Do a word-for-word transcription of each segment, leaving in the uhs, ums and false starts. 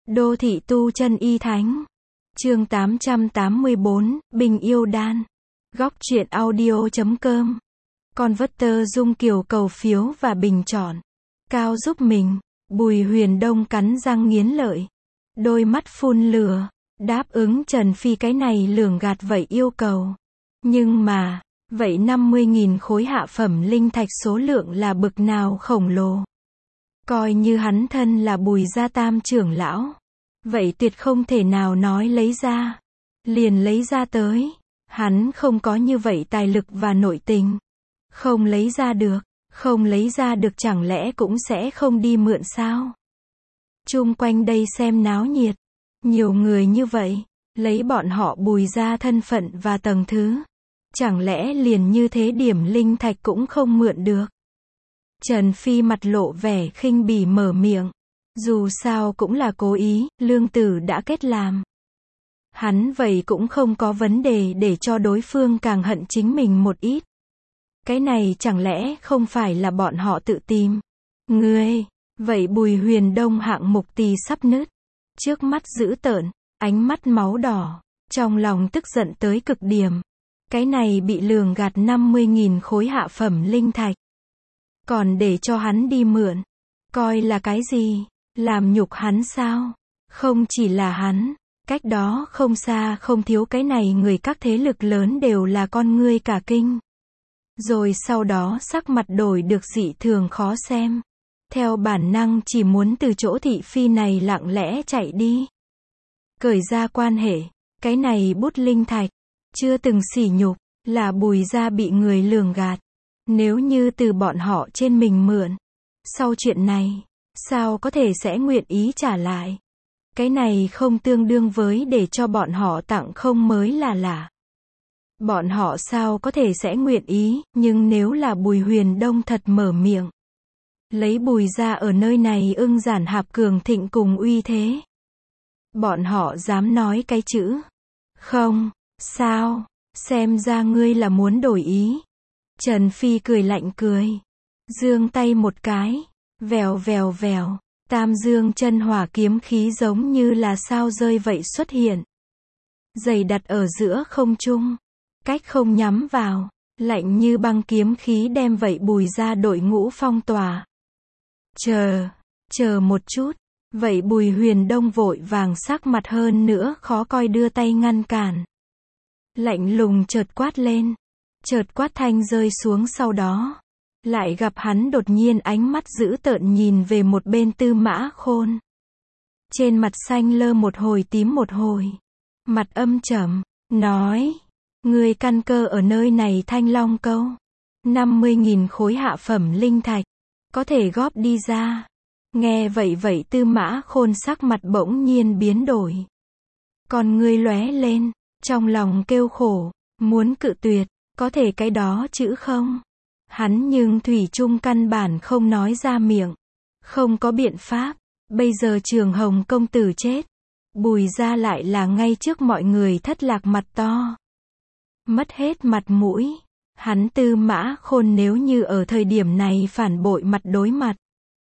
Đô thị tu chân y thánh. Chương tám trăm tám mươi bốn, Bình yêu đan. Góc truyện audio chấm com. Converter Dung Kiều cầu phiếu và bình chọn. Cao giúp mình. Bùi Huyền Đông cắn răng nghiến lợi. Đôi mắt phun lửa. Đáp ứng Trần Phi cái này lường gạt vậy yêu cầu. Nhưng mà, vậy năm mươi nghìn khối hạ phẩm linh thạch số lượng là bực nào khổng lồ. Coi như hắn thân là Bùi gia tam trưởng lão. Vậy tuyệt không thể nào nói lấy ra. Liền lấy ra tới. Hắn không có như vậy tài lực và nội tình. Không lấy ra được. Không lấy ra được chẳng lẽ cũng sẽ không đi mượn sao? Chung quanh đây xem náo nhiệt. Nhiều người như vậy. Lấy bọn họ Bùi gia thân phận và tầng thứ. Chẳng lẽ liền như thế điểm linh thạch cũng không mượn được? Trần Phi mặt lộ vẻ khinh bỉ mở miệng. Dù sao cũng là cố ý, lương tử đã kết làm. Hắn vậy cũng không có vấn đề để cho đối phương càng hận chính mình một ít. Cái này chẳng lẽ không phải là bọn họ tự tìm? Ngươi, vậy Bùi Huyền Đông hạng mục tì sắp nứt. Trước mắt dữ tợn, ánh mắt máu đỏ, trong lòng tức giận tới cực điểm. Cái này bị lường gạt năm mươi nghìn khối hạ phẩm linh thạch. Còn để cho hắn đi mượn. Coi là cái gì? Làm nhục hắn sao? Không chỉ là hắn. Cách đó không xa không thiếu cái này người các thế lực lớn đều là con ngươi cả kinh. Rồi sau đó sắc mặt đổi được dị thường khó xem. Theo bản năng chỉ muốn từ chỗ thị phi này lặng lẽ chạy đi. Cởi ra quan hệ. Cái này bút linh thạch. Chưa từng sỉ nhục. Là Bùi gia bị người lường gạt. Nếu như từ bọn họ trên mình mượn. Sau chuyện này. Sao có thể sẽ nguyện ý trả lại? Cái này không tương đương với để cho bọn họ tặng không mới là lạ. Bọn họ sao có thể sẽ nguyện ý, nhưng nếu là Bùi Huyền Đông thật mở miệng. Lấy Bùi gia ở nơi này ưng giản hạp cường thịnh cùng uy thế. Bọn họ dám nói cái chữ. Không, sao, xem ra ngươi là muốn đổi ý. Trần Phi cười lạnh cười. Giương tay một cái. Vèo vèo vèo, tam dương chân hỏa kiếm khí giống như là sao rơi vậy xuất hiện. Dày đặt ở giữa không trung. Cách không nhắm vào. Lạnh như băng kiếm khí đem vậy Bùi gia đội ngũ phong tỏa. Chờ, chờ một chút. Vậy Bùi Huyền Đông vội vàng sắc mặt hơn nữa khó coi đưa tay ngăn cản. Lạnh lùng chợt quát lên. Chợt quát thanh rơi xuống sau đó. Lại gặp hắn đột nhiên ánh mắt dữ tợn nhìn về một bên Tư Mã Khôn. Trên mặt xanh lơ một hồi tím một hồi. Mặt âm trầm, nói. Ngươi căn cơ ở nơi này Thanh Long Câu. năm mươi nghìn khối hạ phẩm linh thạch. Có thể góp đi ra. Nghe vậy vậy Tư Mã Khôn sắc mặt bỗng nhiên biến đổi. Còn ngươi lóe lên. Trong lòng kêu khổ. Muốn cự tuyệt. Có thể cái đó chữ không? Hắn nhưng thủy chung căn bản không nói ra miệng. Không có biện pháp. Bây giờ Trường Hồng công tử chết. Bùi gia lại là ngay trước mọi người thất lạc mặt to. Mất hết mặt mũi. Hắn Tư Mã Khôn nếu như ở thời điểm này phản bội mặt đối mặt.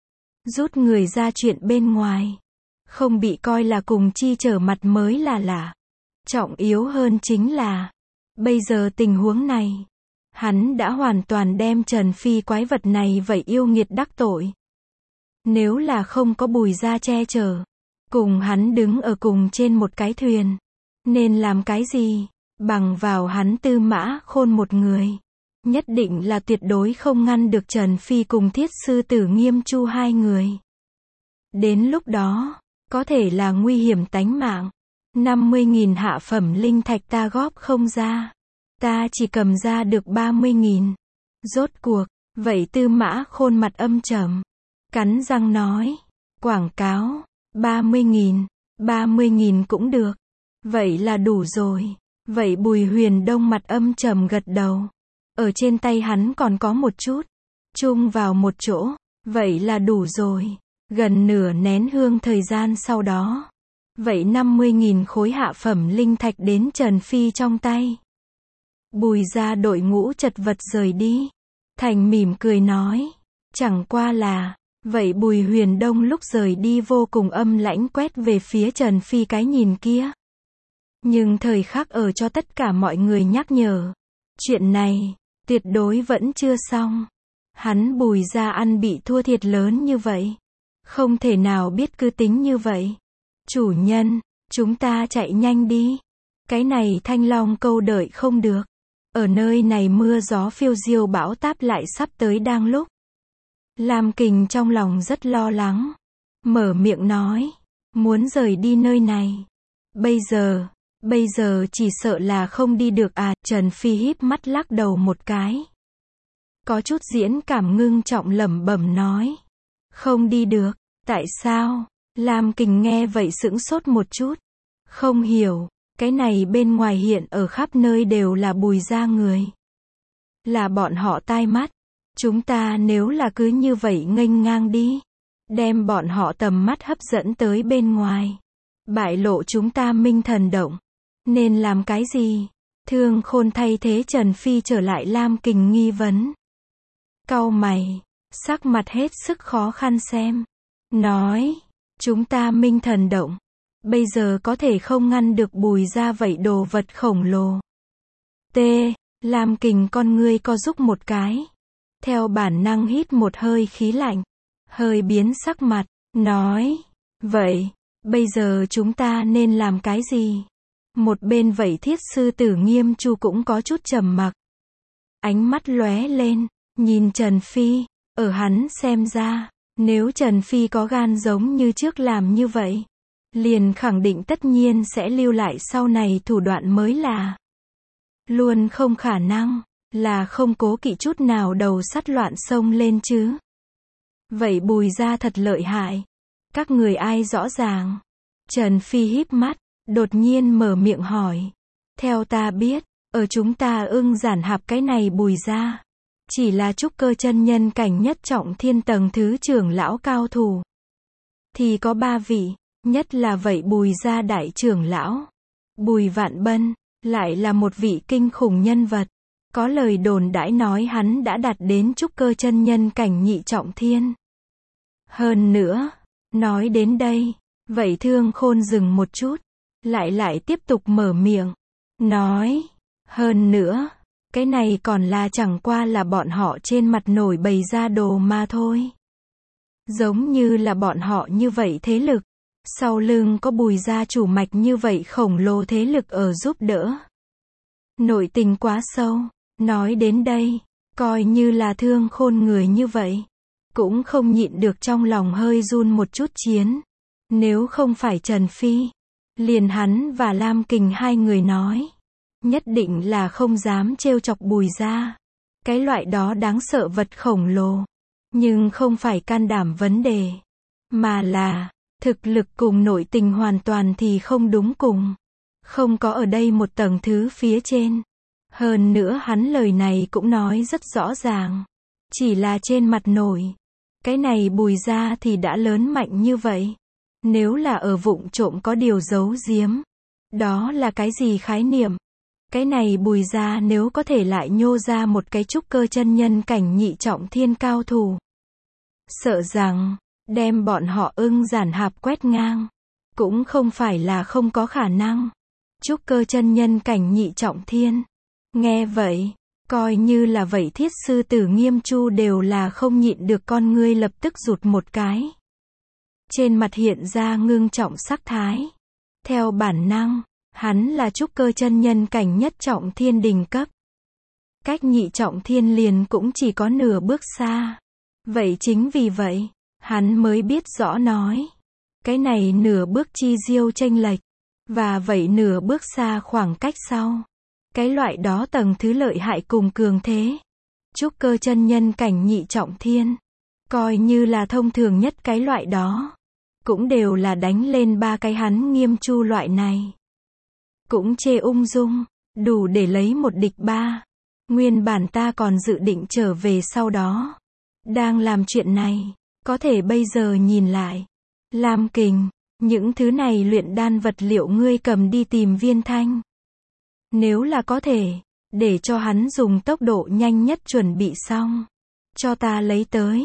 Rút người ra chuyện bên ngoài. Không bị coi là cùng chi trở mặt mới là lạ. Trọng yếu hơn chính là. Bây giờ tình huống này. Hắn đã hoàn toàn đem Trần Phi quái vật này vậy yêu nghiệt đắc tội. Nếu là không có Bùi gia che chở. Cùng hắn đứng ở cùng trên một cái thuyền. Nên làm cái gì? Bằng vào hắn Tư Mã Khôn một người. Nhất định là tuyệt đối không ngăn được Trần Phi cùng Thiết sư tử Nghiêm Chu hai người. Đến lúc đó. Có thể là nguy hiểm tánh mạng. năm mươi nghìn hạ phẩm linh thạch ta góp không ra. Ta chỉ cầm ra được ba mươi nghìn. Rốt cuộc, vậy Tư Mã Khôn mặt âm trầm. Cắn răng nói. Quảng cáo, ba mươi nghìn. ba mươi nghìn cũng được. Vậy là đủ rồi. Vậy Bùi Huyền Đông mặt âm trầm gật đầu. Ở trên tay hắn còn có một chút. Chung vào một chỗ. Vậy là đủ rồi. Gần nửa nén hương thời gian sau đó. Vậy năm mươi nghìn khối hạ phẩm linh thạch đến Trần Phi trong tay. Bùi gia đội ngũ chật vật rời đi. Thành mỉm cười nói. Chẳng qua là. Vậy Bùi Huyền Đông lúc rời đi vô cùng âm lãnh quét về phía Trần Phi cái nhìn kia. Nhưng thời khắc ở cho tất cả mọi người nhắc nhở. Chuyện này, tuyệt đối vẫn chưa xong. Hắn Bùi gia ăn bị thua thiệt lớn như vậy. Không thể nào biết cứ tính như vậy. Chủ nhân, chúng ta chạy nhanh đi. Cái này Thanh Long câu đợi không được. Ở nơi này mưa gió phiêu diêu bão táp lại sắp tới đang lúc. Lam Kình trong lòng rất lo lắng. Mở miệng nói. Muốn rời đi nơi này. Bây giờ, bây giờ chỉ sợ là không đi được à. Trần Phi híp mắt lắc đầu một cái. Có chút diễn cảm ngưng trọng lẩm bẩm nói. Không đi được, tại sao? Lam Kình nghe vậy sững sốt một chút. Không hiểu, cái này bên ngoài hiện ở khắp nơi đều là Bùi gia người. Là bọn họ tai mắt. Chúng ta nếu là cứ như vậy nghênh ngang đi. Đem bọn họ tầm mắt hấp dẫn tới bên ngoài. Bại lộ chúng ta Minh Thần Động. Nên làm cái gì? Thương Khôn thay thế Trần Phi trở lại Lam Kình nghi vấn. Cau mày, sắc mặt hết sức khó khăn xem. Nói, chúng ta Minh Thần Động. Bây giờ có thể không ngăn được Bùi gia vậy đồ vật khổng lồ. T. Lam Kình con ngươi co rúm một cái. Theo bản năng hít một hơi khí lạnh. Hơi biến sắc mặt, nói. Vậy, bây giờ chúng ta nên làm cái gì? Một bên vậy Thiết sư tử Nghiêm Chu cũng có chút trầm mặc. Ánh mắt lóe lên, nhìn Trần Phi, ở hắn xem ra, nếu Trần Phi có gan giống như trước làm như vậy, liền khẳng định tất nhiên sẽ lưu lại sau này thủ đoạn mới là. Luôn không khả năng, là không cố kỵ chút nào đầu sắt loạn sông lên chứ. Vậy Bùi gia thật lợi hại. Các người ai rõ ràng? Trần Phi híp mắt, đột nhiên mở miệng hỏi. Theo ta biết, ở chúng ta ưng giản hạp cái này Bùi gia. Chỉ là trúc cơ chân nhân cảnh nhất trọng thiên tầng thứ trưởng lão cao thủ. Thì có ba vị, nhất là vậy Bùi gia đại trưởng lão. Bùi Vạn Bân, lại là một vị kinh khủng nhân vật. Có lời đồn đãi nói hắn đã đạt đến trúc cơ chân nhân cảnh nhị trọng thiên. Hơn nữa, nói đến đây, vậy Thương Khôn dừng một chút, lại lại tiếp tục mở miệng, nói, hơn nữa, cái này còn là chẳng qua là bọn họ trên mặt nổi bày ra đồ mà thôi. Giống như là bọn họ như vậy thế lực, sau lưng có Bùi gia chủ mạch như vậy khổng lồ thế lực ở giúp đỡ. Nội tình quá sâu, nói đến đây, coi như là Thương Khôn người như vậy, cũng không nhịn được trong lòng hơi run một chút chiến. Nếu không phải Trần Phi, liền hắn và Lam Kình hai người nói, nhất định là không dám trêu chọc Bùi gia. Cái loại đó đáng sợ vật khổng lồ, nhưng không phải can đảm vấn đề, mà là thực lực cùng nội tình hoàn toàn thì không đúng cùng, không có ở đây một tầng thứ phía trên. Hơn nữa hắn lời này cũng nói rất rõ ràng, chỉ là trên mặt nổi, cái này Bùi gia thì đã lớn mạnh như vậy. Nếu là ở vụng trộm có điều giấu giếm, đó là cái gì khái niệm? Cái này Bùi gia nếu có thể lại nhô ra một cái trúc cơ chân nhân cảnh nhị trọng thiên cao thủ, sợ rằng đem bọn họ ưng giản hạp quét ngang, cũng không phải là không có khả năng. Trúc cơ chân nhân cảnh nhị trọng thiên. Nghe vậy, coi như là vậy Thiết sư tử Nghiêm Chu đều là không nhịn được con ngươi lập tức rụt một cái. Trên mặt hiện ra ngưng trọng sắc thái. Theo bản năng, hắn là trúc cơ chân nhân cảnh nhất trọng thiên đỉnh cấp. Cách nhị trọng thiên liền cũng chỉ có nửa bước xa. Vậy chính vì vậy, hắn mới biết rõ nói. Cái này nửa bước chi diêu chênh lệch. Và vậy nửa bước xa khoảng cách sau. Cái loại đó tầng thứ lợi hại cùng cường thế. Trúc cơ chân nhân cảnh nhị trọng thiên. Coi như là thông thường nhất cái loại đó. Cũng đều là đánh lên ba cái hắn Nghiêm Chu loại này. Cũng chê ung dung, đủ để lấy một địch ba. Nguyên bản ta còn dự định trở về sau đó. Đang làm chuyện này, có thể bây giờ nhìn lại. Lam Kình, những thứ này luyện đan vật liệu ngươi cầm đi tìm Viên Thanh. Nếu là có thể, để cho hắn dùng tốc độ nhanh nhất chuẩn bị xong. Cho ta lấy tới.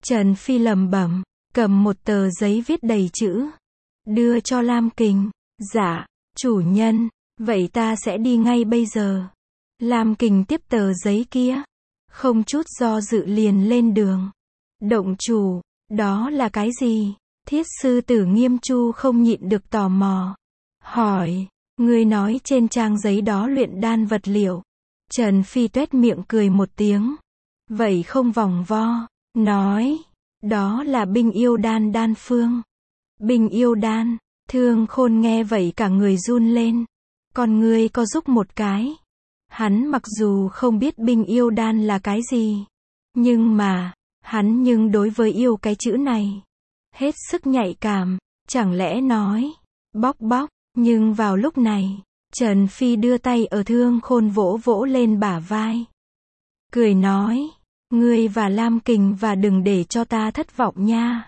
Trần Phi lẩm bẩm, cầm một tờ giấy viết đầy chữ. Đưa cho Lam Kình. Dạ, chủ nhân, vậy ta sẽ đi ngay bây giờ. Lam Kình tiếp tờ giấy kia. Không chút do dự liền lên đường. Động chủ, đó là cái gì? Thiết sư tử Nghiêm Chu không nhịn được tò mò. Hỏi, ngươi nói trên trang giấy đó luyện đan vật liệu. Trần Phi tuét miệng cười một tiếng. Vậy không vòng vo. Nói, đó là binh yêu đan đan phương. Binh yêu đan. Thương Khôn nghe vậy cả người run lên. Con ngươi co rúm một cái. Hắn mặc dù không biết binh yêu đan là cái gì. Nhưng mà, hắn nhưng đối với yêu cái chữ này. Hết sức nhạy cảm. Chẳng lẽ nói, bóc bóc. Nhưng vào lúc này, Trần Phi đưa tay ở Thương Khôn vỗ vỗ lên bả vai. Cười nói, ngươi và Lam Kình và đừng để cho ta thất vọng nha.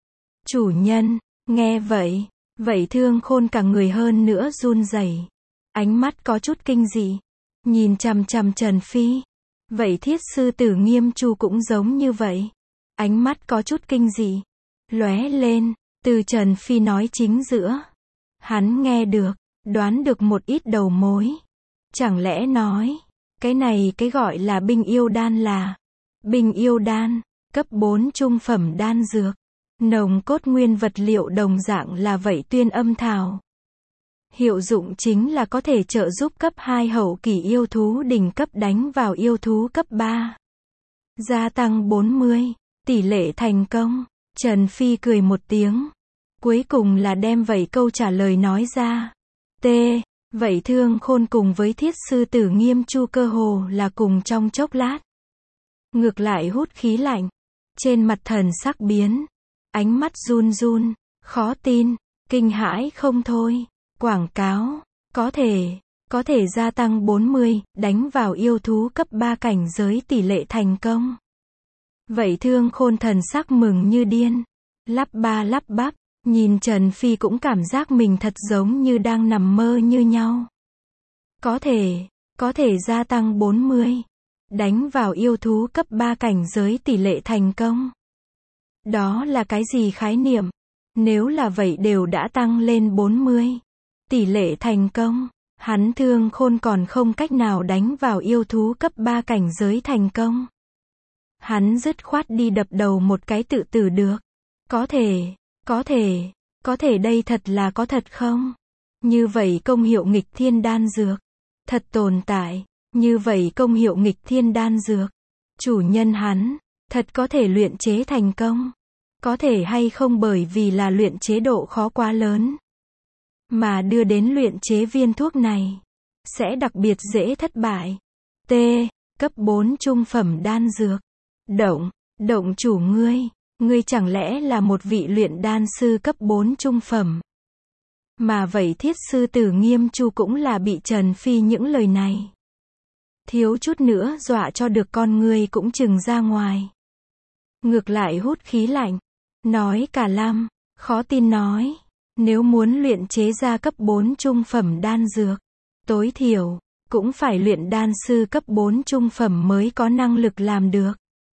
Chủ nhân, nghe vậy, vậy Thương Khôn cả người hơn nữa run rẩy. Ánh mắt có chút kinh dị. Nhìn chằm chằm Trần Phi. Vậy thiết sư tử Nghiêm Chu cũng giống như vậy. Ánh mắt có chút kinh dị. Lóe lên, từ Trần Phi nói chính giữa. Hắn nghe được, đoán được một ít đầu mối. Chẳng lẽ nói, cái này cái gọi là binh yêu đan là binh yêu đan, cấp bốn trung phẩm đan dược. Nồng cốt nguyên vật liệu đồng dạng là vậy tuyên âm thảo. Hiệu dụng chính là có thể trợ giúp cấp hai hậu kỳ yêu thú đỉnh cấp đánh vào yêu thú cấp ba. Gia tăng bốn mươi, tỷ lệ thành công. Trần Phi cười một tiếng. Cuối cùng là đem vậy câu trả lời nói ra. T. Vậy Thương Khôn cùng với thiết sư tử Nghiêm Chu cơ hồ là cùng trong chốc lát. Ngược lại hút khí lạnh. Trên mặt thần sắc biến. Ánh mắt run run. Khó tin. Kinh hãi không thôi. Quảng cáo. Có thể. Có thể gia tăng bốn mươi. Đánh vào yêu thú cấp ba cảnh giới tỷ lệ thành công. Vậy Thương Khôn thần sắc mừng như điên. Lắp ba lắp bắp. Nhìn Trần Phi cũng cảm giác mình thật giống như đang nằm mơ như nhau. Có thể, có thể gia tăng bốn mươi. Đánh vào yêu thú cấp ba cảnh giới tỷ lệ thành công. Đó là cái gì khái niệm? Nếu là vậy đều đã tăng lên bốn mươi. Tỷ lệ thành công, hắn Thương Khôn còn không cách nào đánh vào yêu thú cấp ba cảnh giới thành công. Hắn dứt khoát đi đập đầu một cái tự tử được. Có thể. Có thể, có thể đây thật là có thật không? Như vậy công hiệu nghịch thiên đan dược, thật tồn tại, như vậy công hiệu nghịch thiên đan dược, chủ nhân hắn, thật có thể luyện chế thành công, có thể hay không bởi vì là luyện chế độ khó quá lớn, mà đưa đến luyện chế viên thuốc này, sẽ đặc biệt dễ thất bại. T. Cấp bốn trung phẩm đan dược, động, động chủ ngươi. Ngươi chẳng lẽ là một vị luyện đan sư cấp bốn trung phẩm? Mà vậy thiết sư tử Nghiêm Chu cũng là bị Trần Phi những lời này. Thiếu chút nữa dọa cho được con ngươi cũng chừng ra ngoài. Ngược lại hút khí lạnh. Nói cả lăm, khó tin nói. Nếu muốn luyện chế ra cấp bốn trung phẩm đan dược, tối thiểu, cũng phải luyện đan sư cấp bốn trung phẩm mới có năng lực làm được.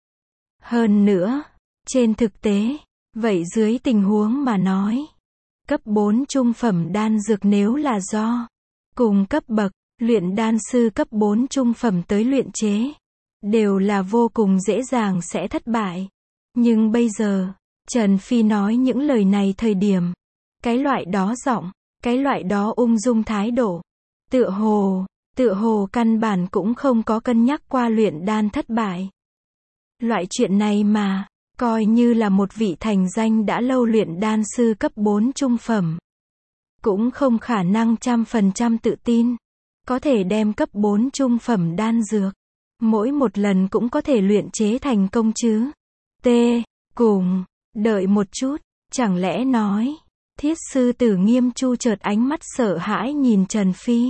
Hơn nữa, trên thực tế, vậy dưới tình huống mà nói, cấp bốn trung phẩm đan dược nếu là do cùng cấp bậc, luyện đan sư cấp bốn trung phẩm tới luyện chế, đều là vô cùng dễ dàng sẽ thất bại. Nhưng bây giờ, Trần Phi nói những lời này thời điểm, cái loại đó giọng, cái loại đó ung dung thái độ, tựa hồ, tựa hồ căn bản cũng không có cân nhắc qua luyện đan thất bại. Loại chuyện này mà, coi như là một vị thành danh đã lâu luyện đan sư cấp bốn trung phẩm, cũng không khả năng trăm phần trăm tự tin, có thể đem cấp bốn trung phẩm đan dược, mỗi một lần cũng có thể luyện chế thành công chứ. T. Cùng, đợi một chút, chẳng lẽ nói, thiết sư tử Nghiêm Chu chợt ánh mắt sợ hãi nhìn Trần Phi.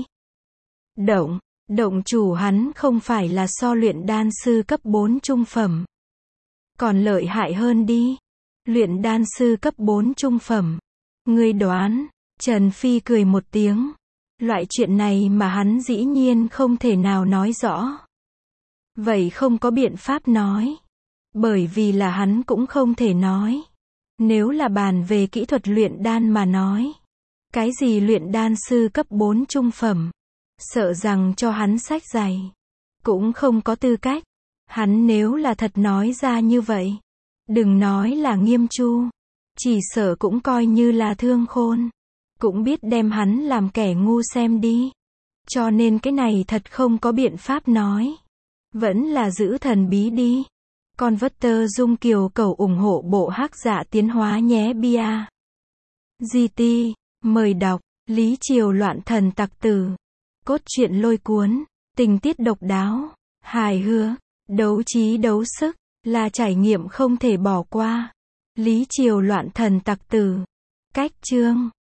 Động, động chủ hắn không phải là so luyện đan sư cấp bốn trung phẩm. Còn lợi hại hơn đi. Luyện đan sư cấp bốn trung phẩm. Ngươi đoán, Trần Phi cười một tiếng. Loại chuyện này mà hắn dĩ nhiên không thể nào nói rõ. Vậy không có biện pháp nói. Bởi vì là hắn cũng không thể nói. Nếu là bàn về kỹ thuật luyện đan mà nói. Cái gì luyện đan sư cấp bốn trung phẩm. Sợ rằng cho hắn sách giày. Cũng không có tư cách. Hắn nếu là thật nói ra như vậy. Đừng nói là Nghiêm Chu. Chỉ sợ cũng coi như là Thương Khôn. Cũng biết đem hắn làm kẻ ngu xem đi. Cho nên cái này thật không có biện pháp nói. Vẫn là giữ thần bí đi. Con vất tơ Dung Kiều cầu ủng hộ bộ Hắc Dạ tiến hóa nhé bia. giê tê, mời đọc, Lý Triều loạn thần tặc tử. Cốt truyện lôi cuốn, tình tiết độc đáo, hài hước, đấu trí đấu sức, là trải nghiệm không thể bỏ qua. Lý Triều loạn thần tặc tử. Cách chương